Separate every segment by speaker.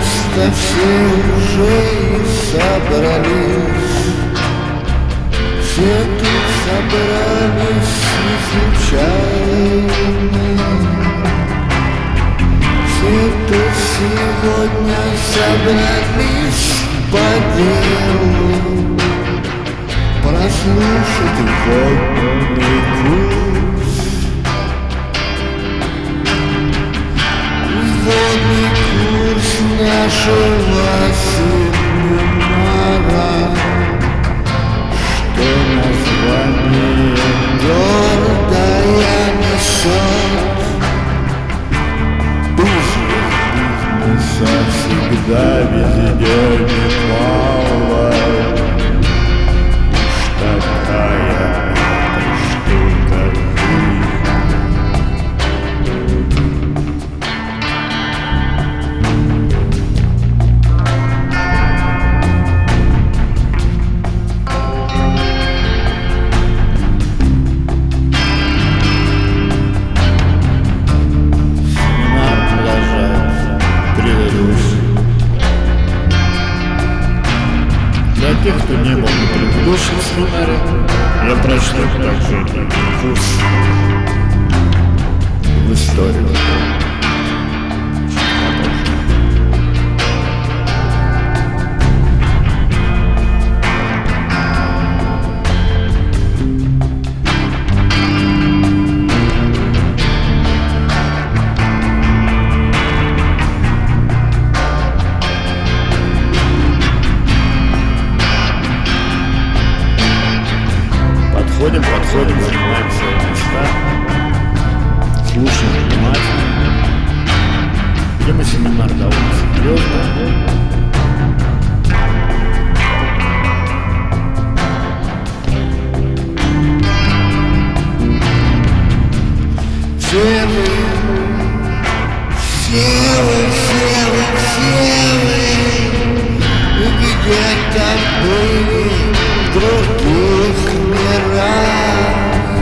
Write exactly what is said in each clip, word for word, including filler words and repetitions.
Speaker 1: Наконец-то все уже собрались, все тут собрались не случайно. Все тут сегодня собрались по делу прослушать водный курс. Водный курс нашего семинара, что название гордая несет. Бизнеса всегда везде немало, уж такая штука жизнь. Для тех, кто не был на предыдущем семинаре, я прочту также курс в историю. Подходим, подходим, занимаем свои места, слушаем внимательно. Тема семинара довольно серьезная. Все вы, все вы, все вы, все вы где-то были в других мирах,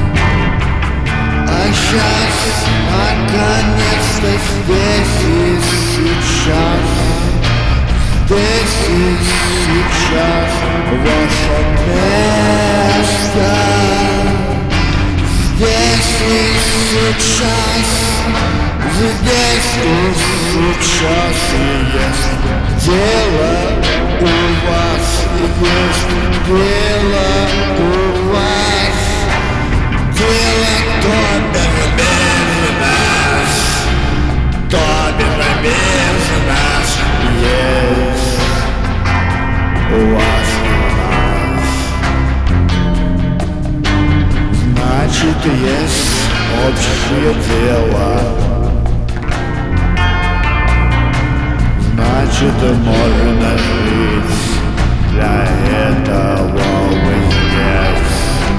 Speaker 1: а сейчас наконец-то здесь и сейчас, здесь и сейчас ваше место. Здесь и сейчас, здесь и сейчас есть дело у вас, есть дело у вас, дело то без нас, то без нас есть у вас. Значит, есть общее дело, значит, можно жить, для этого вы здесь.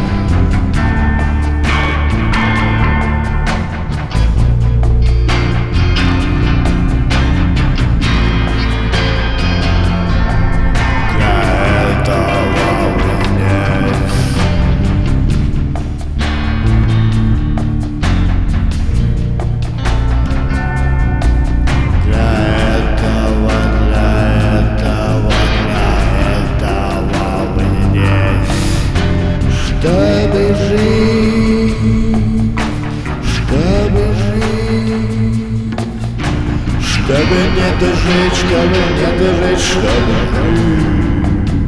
Speaker 1: Чтобы жить, чтобы жить, чтобы не дожить, чтобы не дожить, чтобы жить,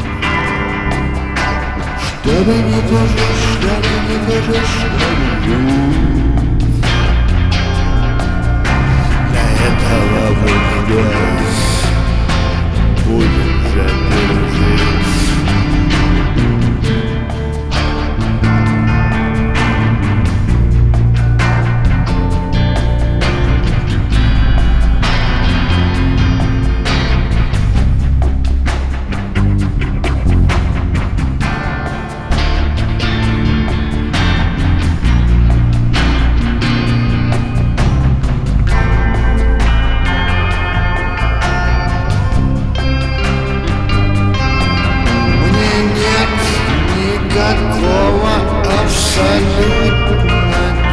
Speaker 1: чтобы не дожить, чтобы не дожить, чтобы жить. Для этого вы здесь будем же пережить.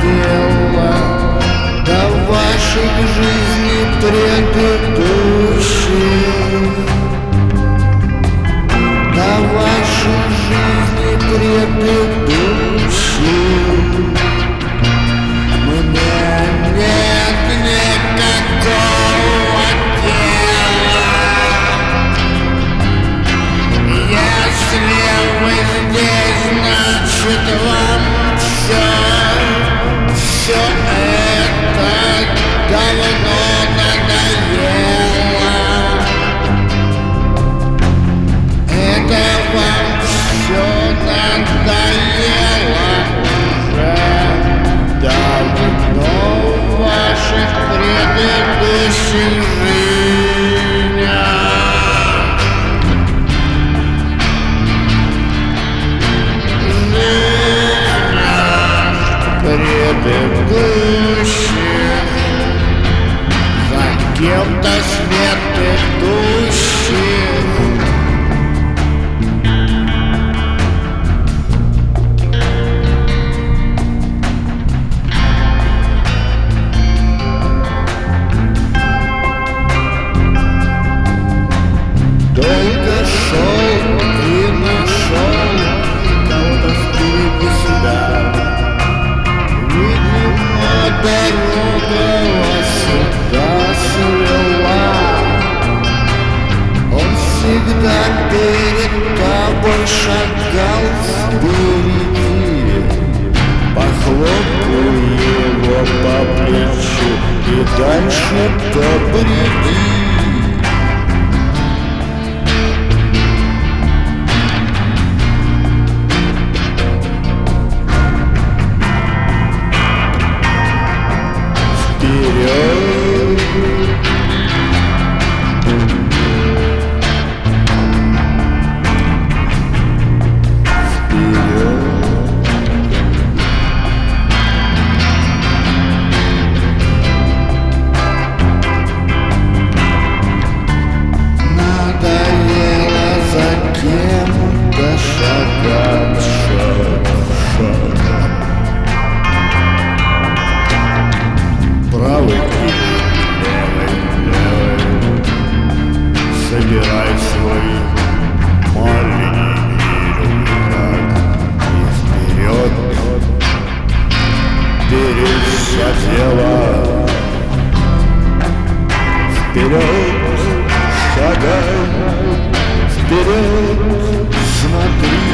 Speaker 1: предыдущей.
Speaker 2: предыдущих. Мне нет никакого дела, если вы здесь, значит вам все, все это давно надоело. Это вам все надоело уже давно в ваших предыдущих жизнях. Предыдущих, за кем-то свет идущих. Долго шел и нашел кого-то впереди себя. Видимо, дорога вас сюда свела. Он всегда перед тобой шагал впереди. Похлопай его по плечу и дальше-то бреди. Собирай свои маленькие рюкзак и вперед, вперед все дело, вперед шагай, вперед смотри,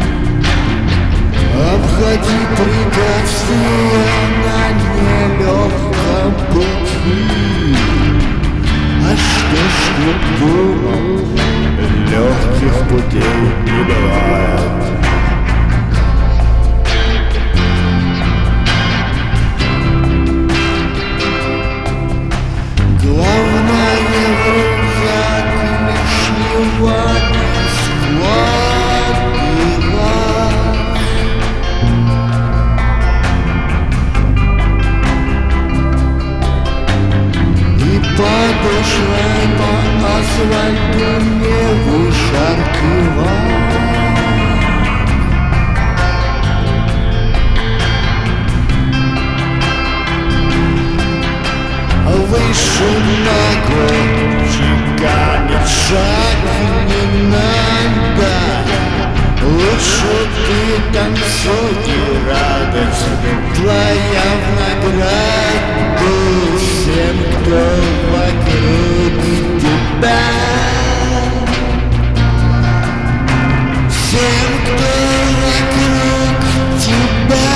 Speaker 2: обходи препятствия на нелегком пути. А что ж ты думал, легких путей не бывает. Главное в рюкзак лишнего не складывать. И подошвой по асфальту не вышаркивать. Выше ногой чеканить шаг не надо. Лучше ты танцуй, и радость твоя в награду всем, кто вокруг тебя. Всем, кто вокруг тебя.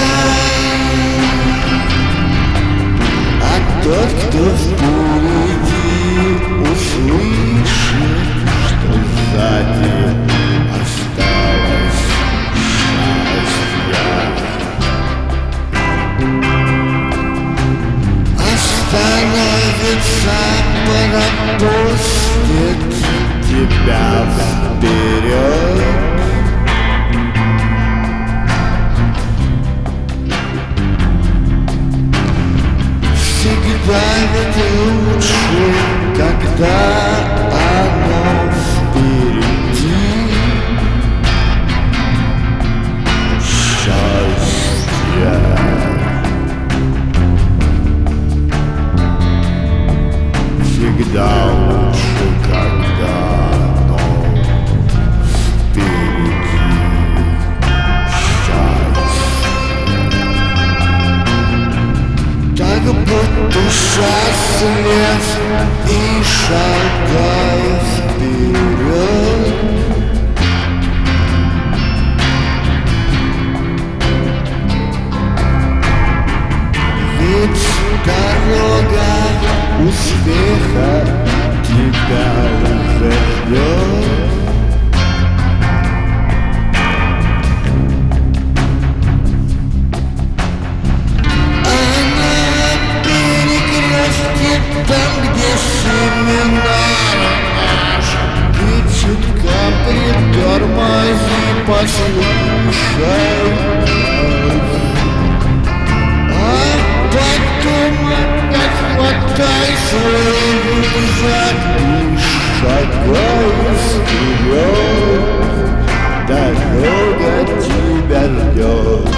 Speaker 2: А тот, кто впереди, услышит, что сзади осталось счастье. Остановится, пропустит тебя вперед. Всегда ведь лучше, когда оно впереди. Счастье. Всегда лучше, когда оно впереди. счастлив и шагаю вперед. Ведь дорога успеха тебя уже ждет. Там, где семинар наш, ты чутка притормози, послушай, а потом опять хватай свой рюкзак и шагай вперед. Дорога тебя ждет.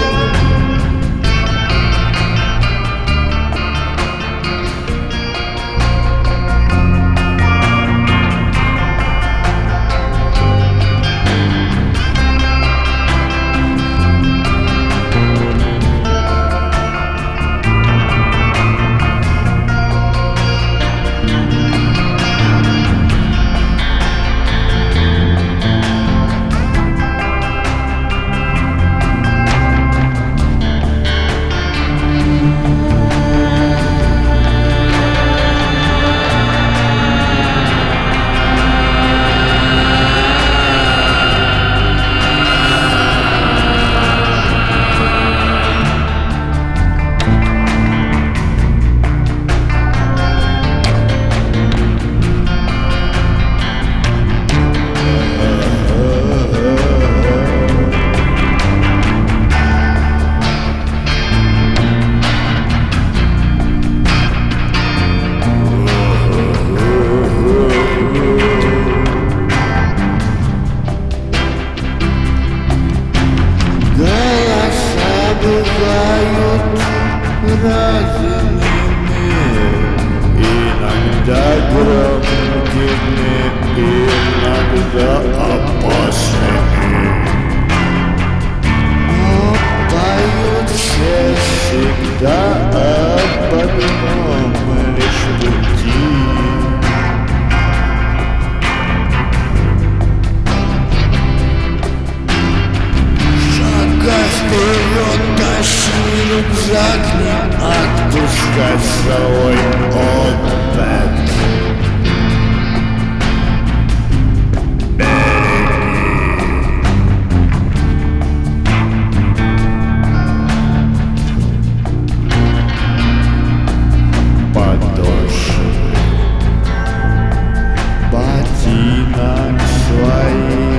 Speaker 2: Бывают разными, иногда громкими, иногда опасными. Но поют все всегда об одном лишь пути. Вперед тащи рюкзак, не отпускай свой опыт. Подошвы ботинок своих.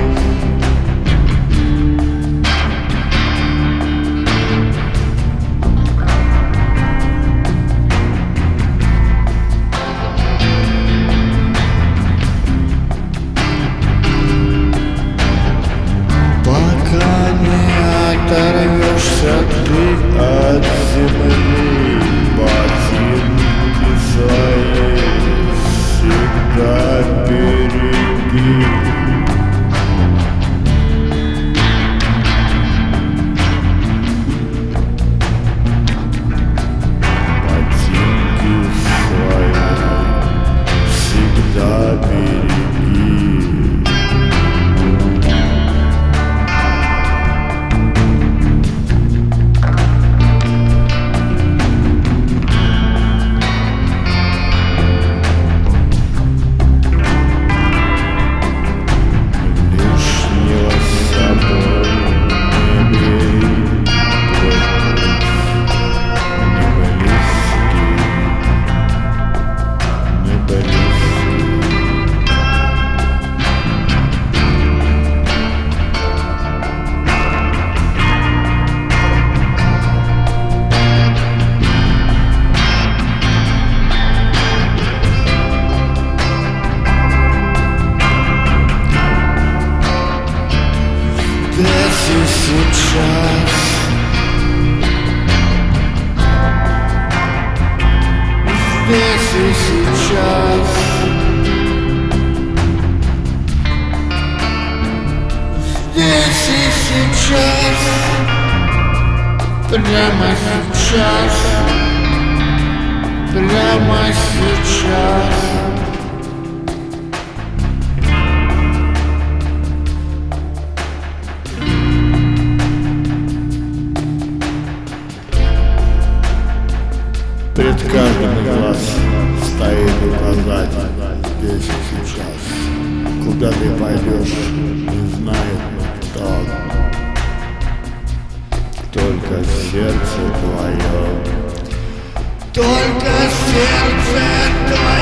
Speaker 2: Оторвешься ты от земли, ботинки свои всегда береги. Ботинки свои всегда береги. Здесь и сейчас, здесь и сейчас, здесь и сейчас, прямо сейчас, прямо сейчас. Перед каждым из вас стоит указатель здесь и сейчас. Куда ты пойдешь, не знает никто. Только сердце твое. Только сердце твое.